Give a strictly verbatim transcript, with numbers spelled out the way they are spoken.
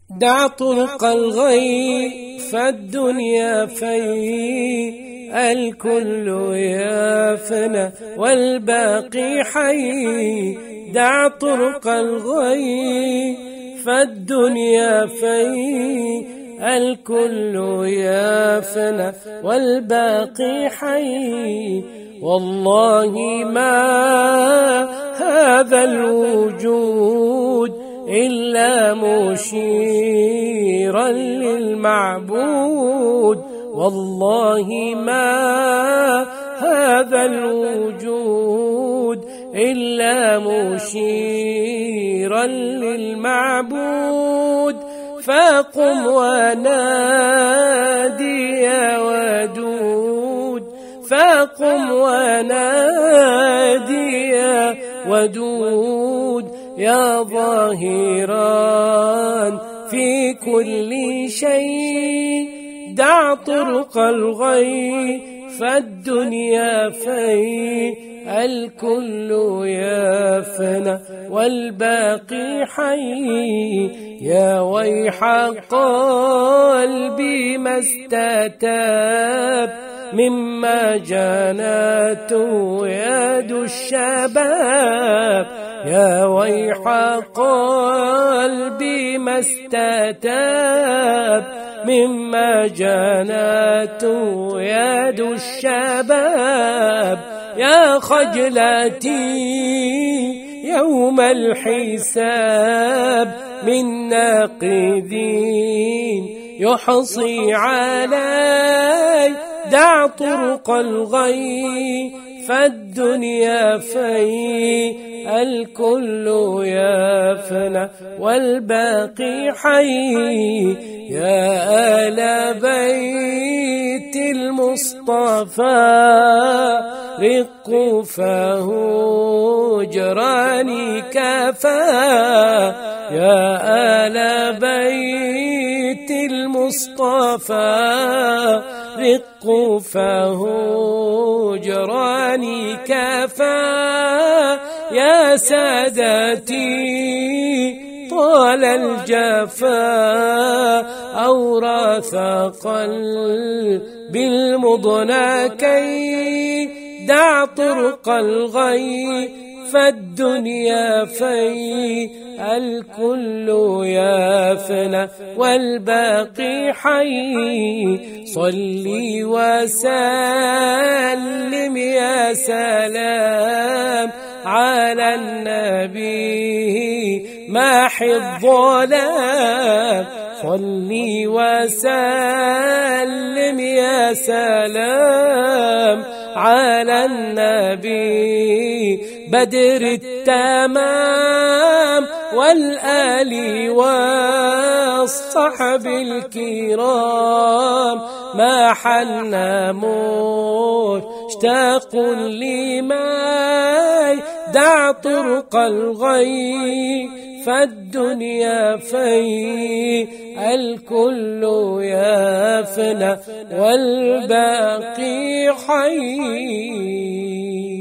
دع طرق الغي فالدنيا في، الكل يفنى والباقي حي. دع طرق الغي فالدنيا في، الكل يفنى والباقي حي. والله ما هذا الوجود إلا مشيرا للمعبود. والله ما هذا الوجود إلا مشيرا للمعبود. فقم ونادي يا ودود، فقم ونادي يا ودود، يا ظاهرا في كل شيء. دع طرق الغي فالدنيا في، الكل يفنى والباقي حي. يا ويح قلبي ما استتاب مما جنته يد الشباب. يا ويح قلبي ما استتاب مما جنته يد الشباب. يا خجلتي يوم الحساب من ناقذين يحصي علي. دع طرق الغي فالدنيا في، الكل يفنى والباقي حي. يا آل بيت المصطفى رقوا فهجراني كفى. يا آل بيت المصطفى رقوا فهجراني كفى. يا سادتي طال الجفا أورث قلبي المضنى كي. دع طرق الغي فالدنيا في، الكل يفنى والباقي حي. صلي وسلم يا سلام على النبي ماحي الظلام. صلي وسلم يا سلام على النبي بدر التمام والآل والصحب الكرام. ما حن مشتاق لماي. دع طرق الغي فالدنيا في، الكل يفنى والباقي حي.